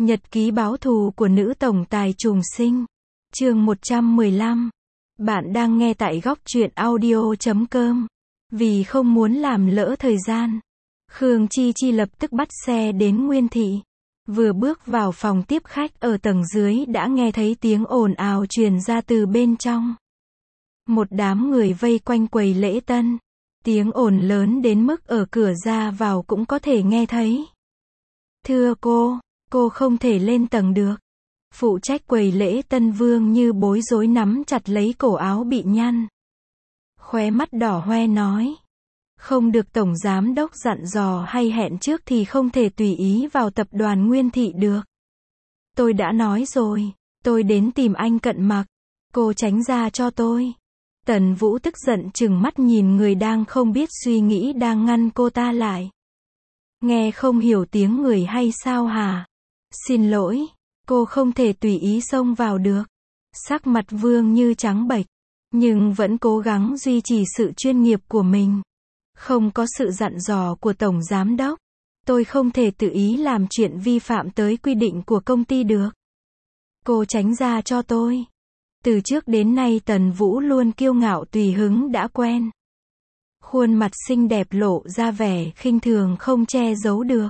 Nhật ký báo thù của nữ tổng tài trùng sinh. Chương 115. Bạn đang nghe tại góc truyện audio.com. Vì không muốn làm lỡ thời gian, Khương Chi Chi lập tức bắt xe đến Nguyên Thị. Vừa bước vào phòng tiếp khách ở tầng dưới đã nghe thấy tiếng ồn ào truyền ra từ bên trong. Một đám người vây quanh quầy lễ tân. Tiếng ồn lớn đến mức ở cửa ra vào cũng có thể nghe thấy. Thưa cô không thể lên tầng được. Phụ trách quầy lễ tân Vương Như bối rối nắm chặt lấy cổ áo bị nhăn. Khóe mắt đỏ hoe nói. Không được tổng giám đốc dặn dò hay hẹn trước thì không thể tùy ý vào tập đoàn Nguyên Thị được. Tôi đã nói rồi, tôi đến tìm anh Cận Mặc. Cô tránh ra cho tôi. Tần Vũ tức giận trừng mắt nhìn người đang không biết suy nghĩ đang ngăn cô ta lại. Nghe không hiểu tiếng người hay sao hả? Xin lỗi, cô không thể tùy ý xông vào được. Sắc mặt Vương Như trắng bệch, nhưng vẫn cố gắng duy trì sự chuyên nghiệp của mình. Không có sự dặn dò của tổng giám đốc, tôi không thể tự ý làm chuyện vi phạm tới quy định của công ty được. Cô tránh ra cho tôi. Từ trước đến nay Tần Vũ luôn kiêu ngạo tùy hứng đã quen. Khuôn mặt xinh đẹp lộ ra vẻ khinh thường không che giấu được.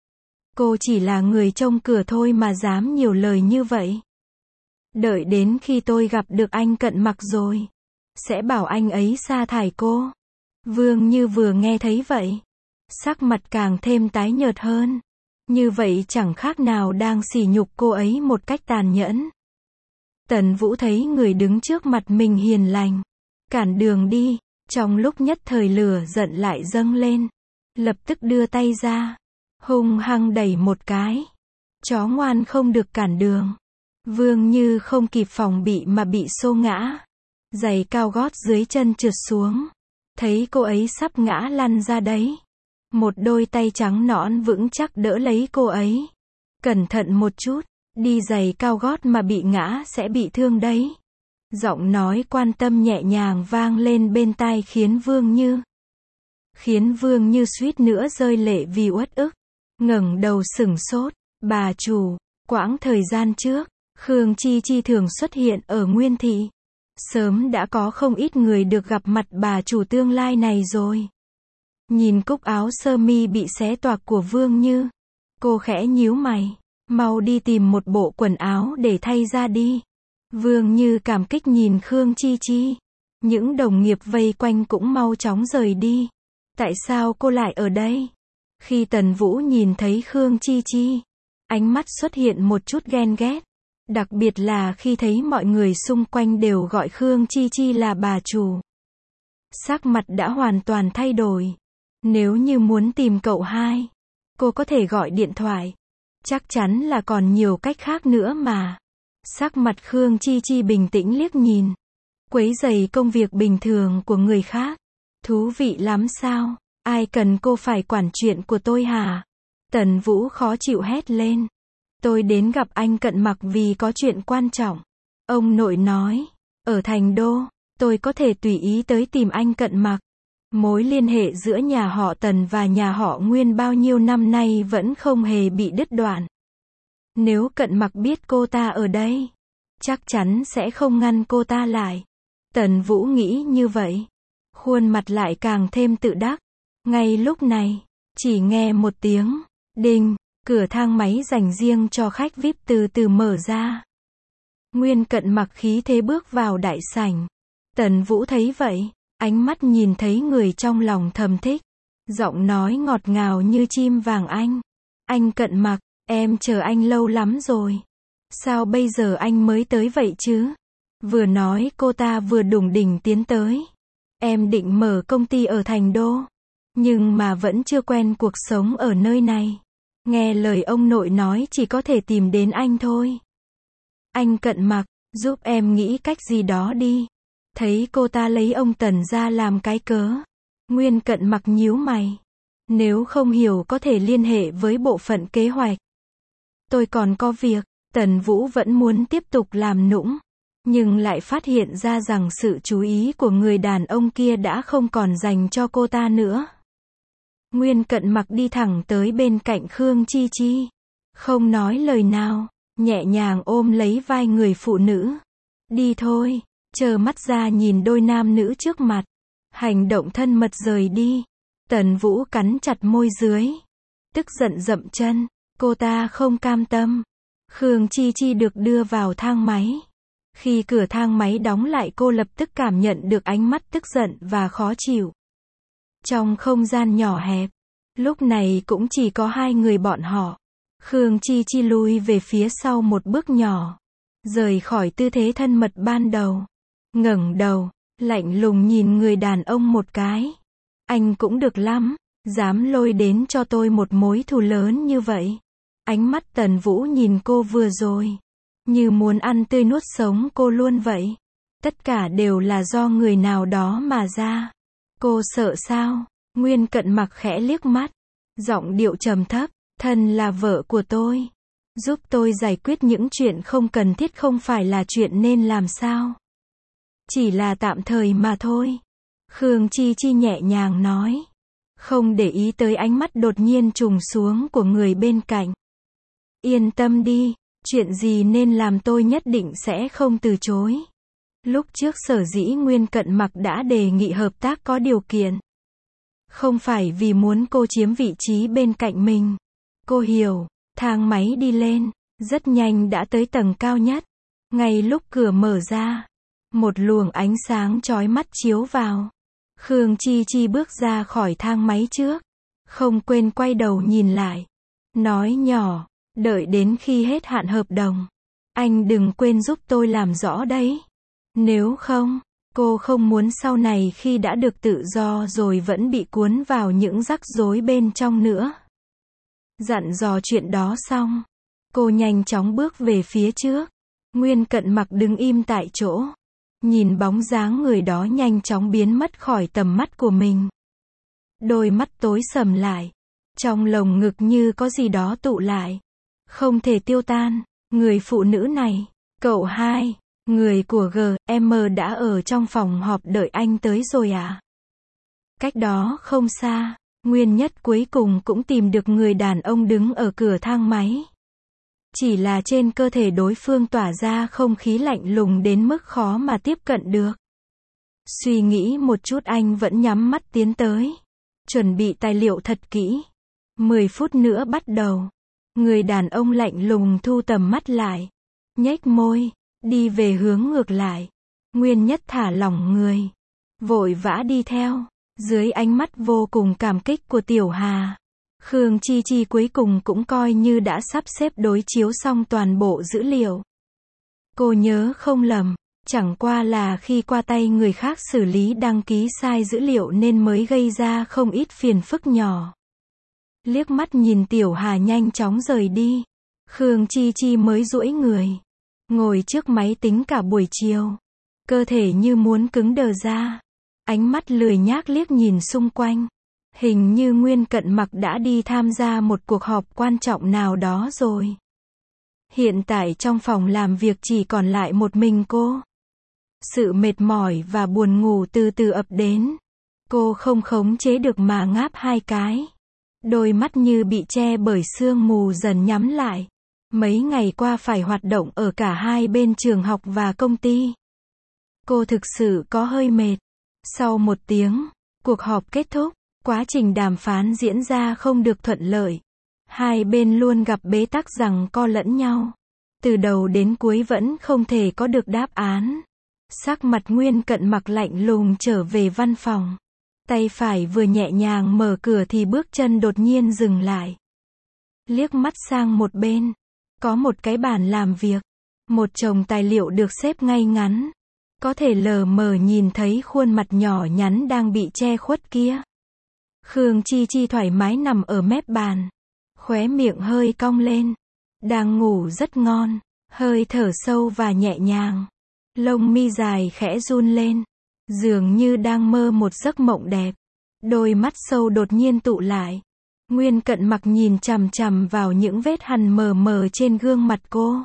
Cô chỉ là người trông cửa thôi mà dám nhiều lời như vậy. Đợi đến khi tôi gặp được anh Cận Mặc rồi, sẽ bảo anh ấy sa thải cô. Vương Như vừa nghe thấy vậy, sắc mặt càng thêm tái nhợt hơn. Như vậy chẳng khác nào đang sỉ nhục cô ấy một cách tàn nhẫn. Tần Vũ thấy người đứng trước mặt mình hiền lành, cản đường đi. Trong lúc nhất thời lửa giận lại dâng lên, lập tức đưa tay ra, hung hăng đẩy một cái. Chó ngoan không được cản đường. Vương Như không kịp phòng bị mà bị xô ngã. Giày cao gót dưới chân trượt xuống. Thấy cô ấy sắp ngã lăn ra đấy. Một đôi tay trắng nõn vững chắc đỡ lấy cô ấy. Cẩn thận một chút, đi giày cao gót mà bị ngã sẽ bị thương đấy. Giọng nói quan tâm nhẹ nhàng vang lên bên tai khiến Vương Như suýt nữa rơi lệ vì uất ức. Ngẩng đầu sửng sốt. Bà chủ, quãng thời gian trước, Khương Chi Chi thường xuất hiện ở Nguyên Thị. Sớm đã có không ít người được gặp mặt bà chủ tương lai này rồi. Nhìn cúc áo sơ mi bị xé toạc của Vương Như, cô khẽ nhíu mày. Mau đi tìm một bộ quần áo để thay ra đi. Vương Như cảm kích nhìn Khương Chi Chi. Những đồng nghiệp vây quanh cũng mau chóng rời đi. Tại sao cô lại ở đây? Khi Tần Vũ nhìn thấy Khương Chi Chi, ánh mắt xuất hiện một chút ghen ghét. Đặc biệt là khi thấy mọi người xung quanh đều gọi Khương Chi Chi là bà chủ. Sắc mặt đã hoàn toàn thay đổi. Nếu như muốn tìm cậu hai, cô có thể gọi điện thoại. Chắc chắn là còn nhiều cách khác nữa mà. Sắc mặt Khương Chi Chi bình tĩnh liếc nhìn. Quấy rầy công việc bình thường của người khác. Thú vị lắm sao? Ai cần cô phải quản chuyện của tôi hả? Tần Vũ khó chịu hét lên. Tôi đến gặp anh Cận Mặc vì có chuyện quan trọng. Ông nội nói, ở Thành Đô, tôi có thể tùy ý tới tìm anh Cận Mặc. Mối liên hệ giữa nhà họ Tần và nhà họ Nguyên bao nhiêu năm nay vẫn không hề bị đứt đoạn. Nếu Cận Mặc biết cô ta ở đây, chắc chắn sẽ không ngăn cô ta lại. Tần Vũ nghĩ như vậy. Khuôn mặt lại càng thêm tự đắc. Ngay lúc này, chỉ nghe một tiếng đinh, cửa thang máy dành riêng cho khách VIP từ từ mở ra. Nguyên Cận Mặc khí thế bước vào đại sảnh. Tần Vũ thấy vậy, ánh mắt nhìn thấy người trong lòng thầm thích. Giọng nói ngọt ngào như chim vàng anh. Anh Cận Mặc, em chờ anh lâu lắm rồi. Sao bây giờ anh mới tới vậy chứ? Vừa nói cô ta vừa đủng đỉnh tiến tới. Em định mở công ty ở Thành Đô, nhưng mà vẫn chưa quen cuộc sống ở nơi này. Nghe lời ông nội nói chỉ có thể tìm đến anh thôi. Anh Cận Mặc, giúp em nghĩ cách gì đó đi. Thấy cô ta lấy ông Tần ra làm cái cớ. Nguyên Cận Mặc nhíu mày. Nếu không hiểu có thể liên hệ với bộ phận kế hoạch. Tôi còn có việc. Tần Vũ vẫn muốn tiếp tục làm nũng, nhưng lại phát hiện ra rằng sự chú ý của người đàn ông kia đã không còn dành cho cô ta nữa. Nguyên Cận Mặc đi thẳng tới bên cạnh Khương Chi Chi. Không nói lời nào, nhẹ nhàng ôm lấy vai người phụ nữ. Đi thôi, trơ mắt ra nhìn đôi nam nữ trước mặt. Hành động thân mật rời đi. Tần Vũ cắn chặt môi dưới. Tức giận dậm chân, cô ta không cam tâm. Khương Chi Chi được đưa vào thang máy. Khi cửa thang máy đóng lại cô lập tức cảm nhận được ánh mắt tức giận và khó chịu. Trong không gian nhỏ hẹp, lúc này cũng chỉ có hai người bọn họ. Khương Chi Chi lùi về phía sau một bước nhỏ, rời khỏi tư thế thân mật ban đầu. Ngẩng đầu, lạnh lùng nhìn người đàn ông một cái. Anh cũng được lắm, dám lôi đến cho tôi một mối thù lớn như vậy. Ánh mắt Tần Vũ nhìn cô vừa rồi, như muốn ăn tươi nuốt sống cô luôn vậy. Tất cả đều là do người nào đó mà ra. Cô sợ sao? Nguyên Cận Mặc khẽ liếc mắt, giọng điệu trầm thấp, thân là vợ của tôi. Giúp tôi giải quyết những chuyện không cần thiết không phải là chuyện nên làm sao? Chỉ là tạm thời mà thôi. Khương Chi Chi nhẹ nhàng nói, không để ý tới ánh mắt đột nhiên trùng xuống của người bên cạnh. Yên tâm đi, chuyện gì nên làm tôi nhất định sẽ không từ chối. Lúc trước sở dĩ Nguyên Cận Mặc đã đề nghị hợp tác có điều kiện. Không phải vì muốn cô chiếm vị trí bên cạnh mình. Cô hiểu, thang máy đi lên, rất nhanh đã tới tầng cao nhất. Ngay lúc cửa mở ra, một luồng ánh sáng chói mắt chiếu vào. Khương Chi Chi bước ra khỏi thang máy trước, không quên quay đầu nhìn lại. Nói nhỏ, đợi đến khi hết hạn hợp đồng, anh đừng quên giúp tôi làm rõ đấy. Nếu không, cô không muốn sau này khi đã được tự do rồi vẫn bị cuốn vào những rắc rối bên trong nữa. Dặn dò chuyện đó xong, cô nhanh chóng bước về phía trước. Nguyên Cận Mặc đứng im tại chỗ, nhìn bóng dáng người đó nhanh chóng biến mất khỏi tầm mắt của mình. Đôi mắt tối sầm lại, trong lồng ngực như có gì đó tụ lại, không thể tiêu tan. Người phụ nữ này, cậu hai, người của GM đã ở trong phòng họp đợi anh tới rồi à? Cách đó không xa, Nguyên Nhất cuối cùng cũng tìm được người đàn ông đứng ở cửa thang máy. Chỉ là trên cơ thể đối phương tỏa ra không khí lạnh lùng đến mức khó mà tiếp cận được. Suy nghĩ một chút anh vẫn nhắm mắt tiến tới. Chuẩn bị tài liệu thật kỹ. 10 phút nữa bắt đầu. Người đàn ông lạnh lùng thu tầm mắt lại. Nhếch môi, đi về hướng ngược lại. Nguyên Nhất thả lỏng người, vội vã đi theo. Dưới ánh mắt vô cùng cảm kích của Tiểu Hà, Khương Chi Chi cuối cùng cũng coi như đã sắp xếp đối chiếu xong toàn bộ dữ liệu. Cô nhớ không lầm, chẳng qua là khi qua tay người khác xử lý đăng ký sai dữ liệu nên mới gây ra không ít phiền phức nhỏ. Liếc mắt nhìn Tiểu Hà nhanh chóng rời đi, Khương Chi Chi mới duỗi người, ngồi trước máy tính cả buổi chiều. Cơ thể như muốn cứng đờ ra. Ánh mắt lười nhác liếc nhìn xung quanh. Hình như Nguyên Cận Mặc đã đi tham gia một cuộc họp quan trọng nào đó rồi. Hiện tại trong phòng làm việc chỉ còn lại một mình cô. Sự mệt mỏi và buồn ngủ từ từ ập đến. Cô không khống chế được mà ngáp hai cái. Đôi mắt như bị che bởi sương mù dần nhắm lại. Mấy ngày qua phải hoạt động ở cả hai bên trường học và công ty. Cô thực sự có hơi mệt. Sau 1 tiếng, cuộc họp kết thúc, quá trình đàm phán diễn ra không được thuận lợi. Hai bên luôn gặp bế tắc giằng co lẫn nhau. Từ đầu đến cuối vẫn không thể có được đáp án. Sắc mặt Nguyên Cận Mặc lạnh lùng trở về văn phòng. Tay phải vừa nhẹ nhàng mở cửa thì bước chân đột nhiên dừng lại. Liếc mắt sang một bên, có một cái bàn làm việc. Một chồng tài liệu được xếp ngay ngắn. Có thể lờ mờ nhìn thấy khuôn mặt nhỏ nhắn đang bị che khuất kia. Khương Chi Chi thoải mái nằm ở mép bàn. Khóe miệng hơi cong lên. Đang ngủ rất ngon. Hơi thở sâu và nhẹ nhàng. Lông mi dài khẽ run lên. Dường như đang mơ một giấc mộng đẹp. Đôi mắt sâu đột nhiên tụ lại. Nguyên Cận Mặc nhìn chằm chằm vào những vết hằn mờ mờ trên gương mặt cô.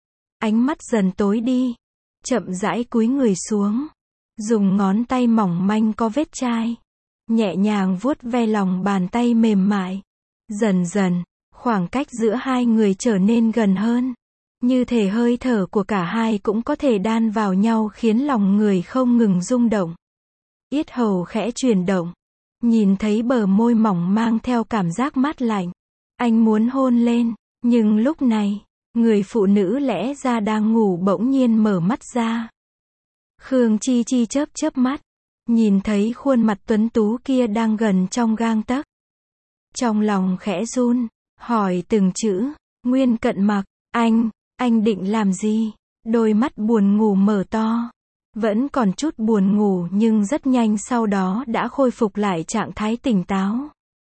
Ánh mắt dần tối đi. Chậm rãi cúi người xuống. Dùng ngón tay mỏng manh có vết chai. Nhẹ nhàng vuốt ve lòng bàn tay mềm mại. Dần dần, Khoảng cách giữa hai người trở nên gần hơn. Như thể hơi thở của cả hai cũng có thể đan vào nhau khiến lòng người không ngừng rung động. Yết hầu khẽ chuyển động. Nhìn thấy bờ môi mỏng mang theo cảm giác mát lạnh. Anh muốn hôn lên, nhưng lúc này, người phụ nữ lẽ ra đang ngủ bỗng nhiên mở mắt ra. Khương Chi Chi chớp chớp mắt, nhìn thấy khuôn mặt tuấn tú kia đang gần trong gang tấc. Trong lòng khẽ run, hỏi từng chữ, Nguyên Cận Mặc, anh định làm gì? Đôi mắt buồn ngủ mở to. Vẫn còn chút buồn ngủ nhưng rất nhanh sau đó đã khôi phục lại trạng thái tỉnh táo.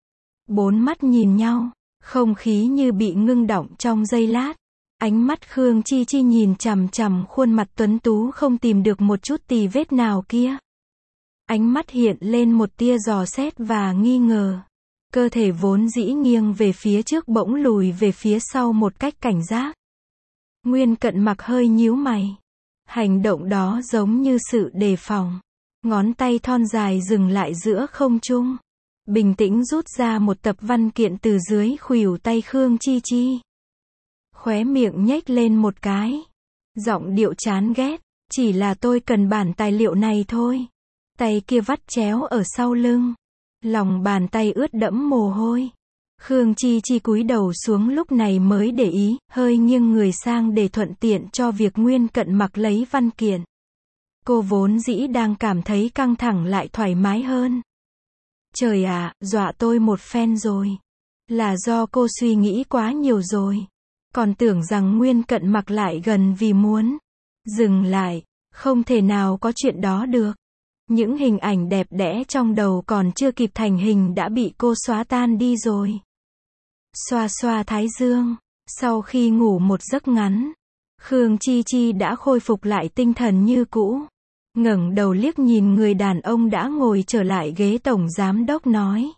Bốn mắt nhìn nhau, không khí như bị ngưng đọng trong giây lát. Ánh mắt Khương Chi Chi nhìn chằm chằm khuôn mặt tuấn tú không tìm được một chút tì vết nào kia. Ánh mắt hiện lên một tia dò xét và nghi ngờ. Cơ thể vốn dĩ nghiêng về phía trước bỗng lùi về phía sau một cách cảnh giác. Nguyên Cận Mặc hơi nhíu mày. Hành động đó giống như sự đề phòng. Ngón tay thon dài dừng lại giữa không trung. Bình tĩnh rút ra một tập văn kiện từ dưới khuỷu tay Khương Chi Chi. Khóe miệng nhếch lên một cái. Giọng điệu chán ghét. Chỉ là tôi cần bản tài liệu này thôi. Tay kia vắt chéo ở sau lưng. Lòng bàn tay ướt đẫm mồ hôi. Khương Chi Chi cúi đầu xuống lúc này mới để ý, hơi nghiêng người sang để thuận tiện cho việc Nguyên Cận Mặc lấy văn kiện. Cô vốn dĩ đang cảm thấy căng thẳng lại thoải mái hơn. Trời ạ, dọa tôi một phen rồi. Là do cô suy nghĩ quá nhiều rồi. Còn tưởng rằng Nguyên Cận Mặc lại gần vì muốn. Dừng lại, không thể nào có chuyện đó được. Những hình ảnh đẹp đẽ trong đầu còn chưa kịp thành hình đã bị cô xóa tan đi rồi. Xoa xoa thái dương. Sau khi ngủ một giấc ngắn, Khương Chi Chi đã khôi phục lại tinh thần như cũ. Ngẩng đầu liếc nhìn người đàn ông đã ngồi trở lại ghế tổng giám đốc nói.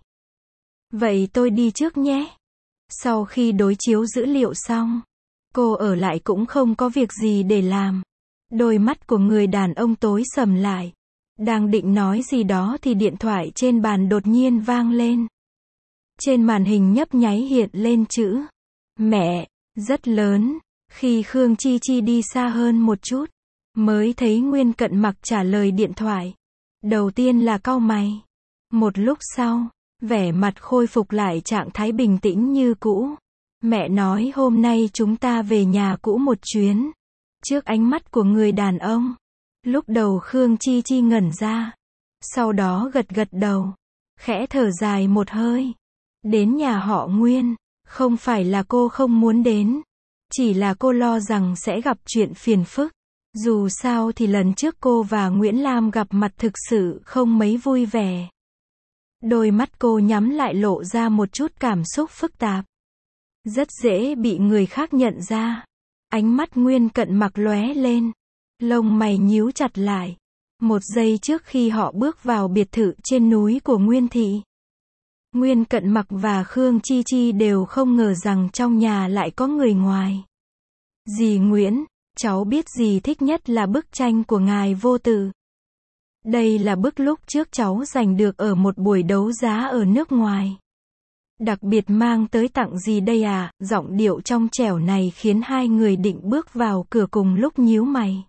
Vậy tôi đi trước nhé. Sau khi đối chiếu dữ liệu xong, cô ở lại cũng không có việc gì để làm. Đôi mắt của người đàn ông tối sầm lại. Đang định nói gì đó thì điện thoại trên bàn đột nhiên vang lên. Trên màn hình nhấp nháy hiện lên chữ mẹ, rất lớn. Khi Khương Chi Chi đi xa hơn một chút, mới thấy Nguyên Cận Mặc trả lời điện thoại. Đầu tiên là cau mày. Một lúc sau, vẻ mặt khôi phục lại trạng thái bình tĩnh như cũ. Mẹ nói hôm nay chúng ta về nhà cũ một chuyến. Trước ánh mắt của người đàn ông, lúc đầu Khương Chi Chi ngẩn ra. Sau đó gật gật đầu, khẽ thở dài một hơi. Đến nhà họ Nguyên, không phải là cô không muốn đến. Chỉ là cô lo rằng sẽ gặp chuyện phiền phức. Dù sao thì lần trước cô và Nguyễn Lam gặp mặt thực sự không mấy vui vẻ. Đôi mắt cô nhắm lại lộ ra một chút cảm xúc phức tạp. Rất dễ bị người khác nhận ra. Ánh mắt Nguyên Cận Mặc lóe lên. Lông mày nhíu chặt lại. Một giây trước khi họ bước vào biệt thự trên núi của Nguyên Thị. Nguyên Cận Mặc và Khương Chi Chi đều không ngờ rằng trong nhà lại có người ngoài. Dì Nguyễn, cháu biết dì thích nhất là bức tranh của ngài Vô Tử. Đây là bức lúc trước cháu giành được ở một buổi đấu giá ở nước ngoài. Đặc biệt mang tới tặng dì đây à, giọng điệu trong trẻo này khiến hai người định bước vào cửa cùng lúc nhíu mày.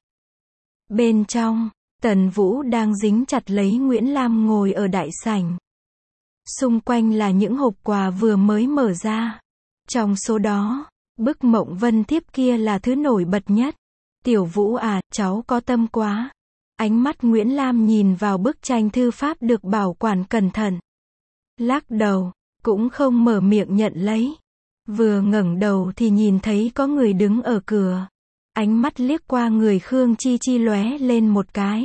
Bên trong, Tần Vũ đang dính chặt lấy Nguyễn Lam ngồi ở đại sảnh. Xung quanh là những hộp quà vừa mới mở ra. Trong số đó, bức Mộng Vân Thiếp kia là thứ nổi bật nhất. Tiểu Vũ à, cháu có tâm quá. Ánh mắt Nguyễn Lam nhìn vào bức tranh thư pháp được bảo quản cẩn thận. Lắc đầu, cũng không mở miệng nhận lấy. Vừa ngẩng đầu thì nhìn thấy có người đứng ở cửa. Ánh mắt liếc qua người Khương Chi Chi lóe lên một cái.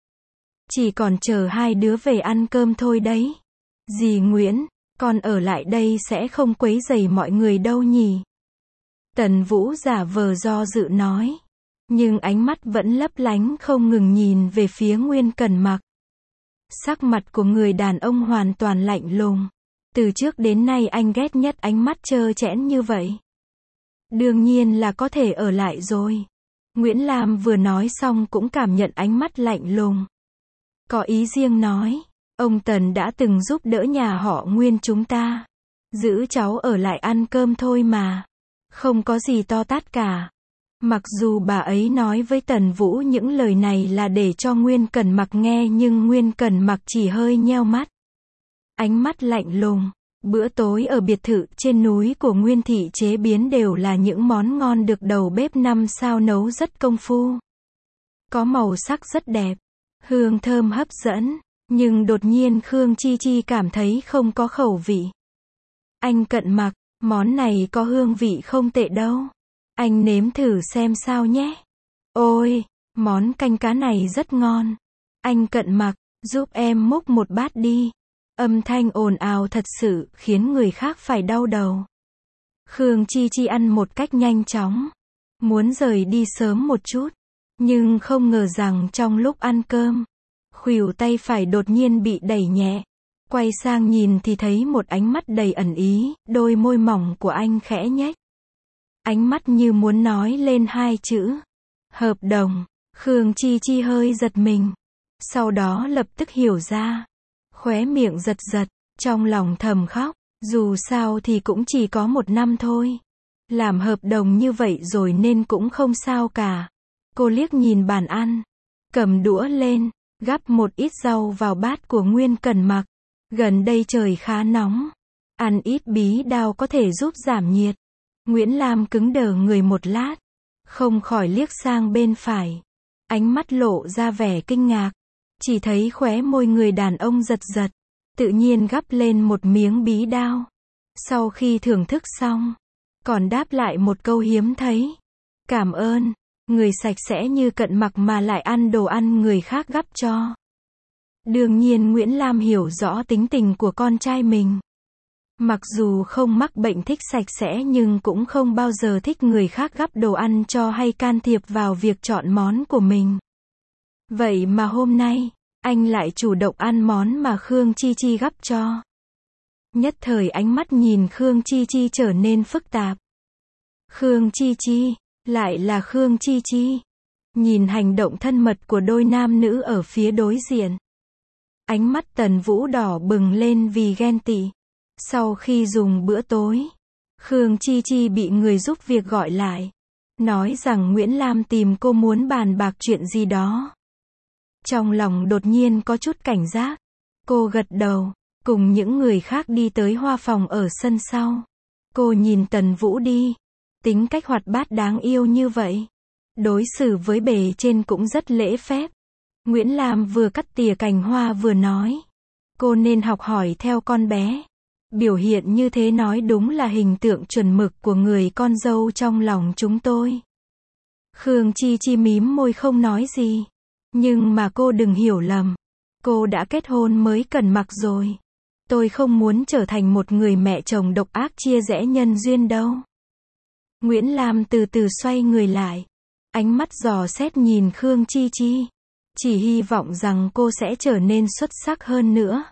Chỉ còn chờ hai đứa về ăn cơm thôi đấy. Dì Nguyễn, con ở lại đây sẽ không quấy rầy mọi người đâu nhỉ? Tần Vũ giả vờ do dự nói. Nhưng ánh mắt vẫn lấp lánh không ngừng nhìn về phía Nguyên Cẩn Mặc. Sắc mặt của người đàn ông hoàn toàn lạnh lùng. Từ trước đến nay anh ghét nhất ánh mắt trơ trẽn như vậy. Đương nhiên là có thể ở lại rồi. Nguyễn Lam vừa nói xong cũng cảm nhận ánh mắt lạnh lùng. Có ý riêng nói. Ông Tần đã từng giúp đỡ nhà họ Nguyên chúng ta. Giữ cháu ở lại ăn cơm thôi mà. Không có gì to tát cả. Mặc dù bà ấy nói với Tần Vũ những lời này là để cho Nguyên Cẩn Mặc nghe nhưng Nguyên Cẩn Mặc chỉ hơi nheo mắt. Ánh mắt lạnh lùng. Bữa tối ở biệt thự trên núi của Nguyên Thị chế biến đều là những món ngon được đầu bếp 5 sao nấu rất công phu. Có màu sắc rất đẹp. Hương thơm hấp dẫn. Nhưng đột nhiên Khương Chi Chi cảm thấy không có khẩu vị. Anh Cận Mặc, món này có hương vị không tệ đâu. Anh nếm thử xem sao nhé. Ôi, món canh cá này rất ngon. Anh Cận Mặc, giúp em múc một bát đi. Âm thanh ồn ào thật sự khiến người khác phải đau đầu. Khương Chi Chi ăn một cách nhanh chóng. Muốn rời đi sớm một chút. Nhưng không ngờ rằng trong lúc ăn cơm, khuỷu tay phải đột nhiên bị đẩy nhẹ. Quay sang nhìn thì thấy một ánh mắt đầy ẩn ý, đôi môi mỏng của anh khẽ nhếch. Ánh mắt như muốn nói lên hai chữ. Hợp đồng. Khương Chi Chi hơi giật mình. Sau đó lập tức hiểu ra. Khóe miệng giật giật, trong lòng thầm khóc. Dù sao thì cũng chỉ có 1 năm thôi. Làm hợp đồng như vậy rồi nên cũng không sao cả. Cô liếc nhìn bàn ăn. Cầm đũa lên, gắp một ít rau vào bát của Nguyên Cẩn Mặc. Gần đây trời khá nóng. Ăn ít bí đao có thể giúp giảm nhiệt. Nguyễn Lam cứng đờ người một lát. Không khỏi liếc sang bên phải. Ánh mắt lộ ra vẻ kinh ngạc. Chỉ thấy khóe môi người đàn ông giật giật. Tự nhiên gắp lên một miếng bí đao. Sau khi thưởng thức xong, còn đáp lại một câu hiếm thấy. Cảm ơn. Người sạch sẽ như Cận Mặc mà lại ăn đồ ăn người khác gắp cho. Đương nhiên Nguyễn Lam hiểu rõ tính tình của con trai mình. Mặc dù không mắc bệnh thích sạch sẽ nhưng cũng không bao giờ thích người khác gắp đồ ăn cho hay can thiệp vào việc chọn món của mình. Vậy mà hôm nay, anh lại chủ động ăn món mà Khương Chi Chi gắp cho. Nhất thời ánh mắt nhìn Khương Chi Chi trở nên phức tạp. Khương Chi Chi, lại là Khương Chi Chi. Nhìn hành động thân mật của đôi nam nữ ở phía đối diện. Ánh mắt Tần Vũ đỏ bừng lên vì ghen tị. Sau khi dùng bữa tối, Khương Chi Chi bị người giúp việc gọi lại. Nói rằng Nguyễn Lam tìm cô muốn bàn bạc chuyện gì đó. Trong lòng đột nhiên có chút cảnh giác. Cô gật đầu, cùng những người khác đi tới hoa phòng ở sân sau. Cô nhìn Tần Vũ đi. Tính cách hoạt bát đáng yêu như vậy. Đối xử với bề trên cũng rất lễ phép. Nguyễn Lam vừa cắt tỉa cành hoa vừa nói. Cô nên học hỏi theo con bé. Biểu hiện như thế nói đúng là hình tượng chuẩn mực của người con dâu trong lòng chúng tôi. Khương Chi Chi mím môi không nói gì. Nhưng mà cô đừng hiểu lầm. Cô đã kết hôn mới Cẩn Mặc rồi. Tôi không muốn trở thành một người mẹ chồng độc ác chia rẽ nhân duyên đâu. Nguyễn Lam từ từ xoay người lại. Ánh mắt dò xét nhìn Khương Chi Chi. Chỉ hy vọng rằng cô sẽ trở nên xuất sắc hơn nữa.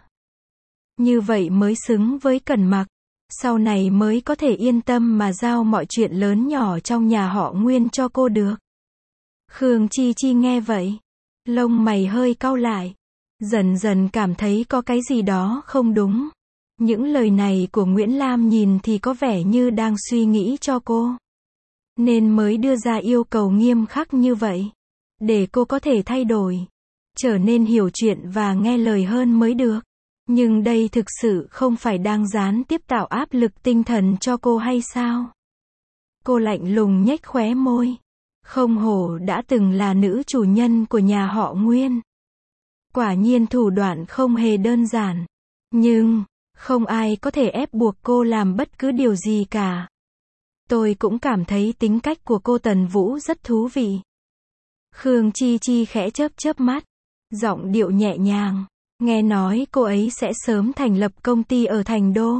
Như vậy mới xứng với Cẩn Mặc. Sau này mới có thể yên tâm mà giao mọi chuyện lớn nhỏ trong nhà họ Nguyên cho cô được. Khương Chi Chi nghe vậy. Lông mày hơi cau lại. Dần dần cảm thấy có cái gì đó không đúng. Những lời này của Nguyễn Lam nhìn thì có vẻ như đang suy nghĩ cho cô. Nên mới đưa ra yêu cầu nghiêm khắc như vậy. Để cô có thể thay đổi. Trở nên hiểu chuyện và nghe lời hơn mới được. Nhưng đây thực sự không phải đang gián tiếp tạo áp lực tinh thần cho cô hay sao? Cô lạnh lùng nhếch khóe môi. Không hổ đã từng là nữ chủ nhân của nhà họ Nguyên. Quả nhiên thủ đoạn không hề đơn giản. Nhưng, không ai có thể ép buộc cô làm bất cứ điều gì cả. Tôi cũng cảm thấy tính cách của cô Tần Vũ rất thú vị. Khương Chi Chi khẽ chớp chớp mắt. Giọng điệu nhẹ nhàng. Nghe nói cô ấy sẽ sớm thành lập công ty ở Thành Đô.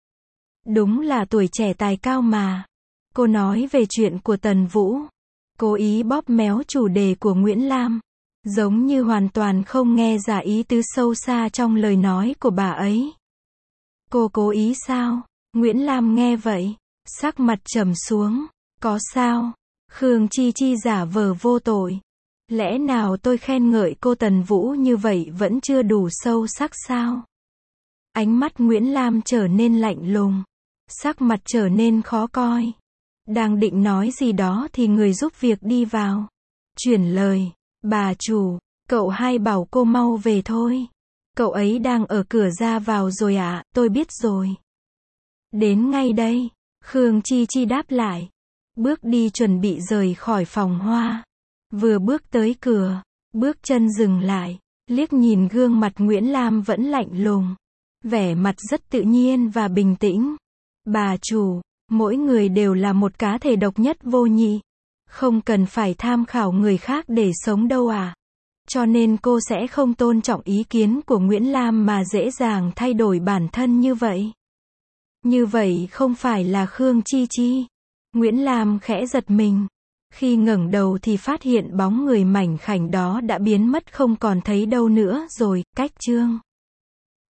Đúng là tuổi trẻ tài cao mà. Cô nói về chuyện của Tần Vũ. Cố ý bóp méo chủ đề của Nguyễn Lam. Giống như hoàn toàn không nghe ra ý tứ sâu xa trong lời nói của bà ấy. Cô cố ý sao? Nguyễn Lam nghe vậy. Sắc mặt trầm xuống. Có sao? Khương Chi Chi giả vờ vô tội. Lẽ nào tôi khen ngợi cô Tần Vũ như vậy vẫn chưa đủ sâu sắc sao? Ánh mắt Nguyễn Lam trở nên lạnh lùng. Sắc mặt trở nên khó coi. Đang định nói gì đó thì người giúp việc đi vào. Chuyển lời, bà chủ, cậu hai bảo cô mau về thôi. Cậu ấy đang ở cửa ra vào rồi ạ, tôi biết rồi. Đến ngay đây, Khương Chi Chi đáp lại. Bước đi chuẩn bị rời khỏi phòng hoa. Vừa bước tới cửa, bước chân dừng lại, liếc nhìn gương mặt Nguyễn Lam vẫn lạnh lùng. Vẻ mặt rất tự nhiên và bình tĩnh. Bà chủ, mỗi người đều là một cá thể độc nhất vô nhị. Không cần phải tham khảo người khác để sống đâu à. Cho nên cô sẽ không tôn trọng ý kiến của Nguyễn Lam mà dễ dàng thay đổi bản thân như vậy. Như vậy không phải là Khương Chi Chi. Nguyễn Lam khẽ giật mình. Khi ngẩng đầu thì phát hiện bóng người mảnh khảnh đó đã biến mất không còn thấy đâu nữa rồi. Cách chương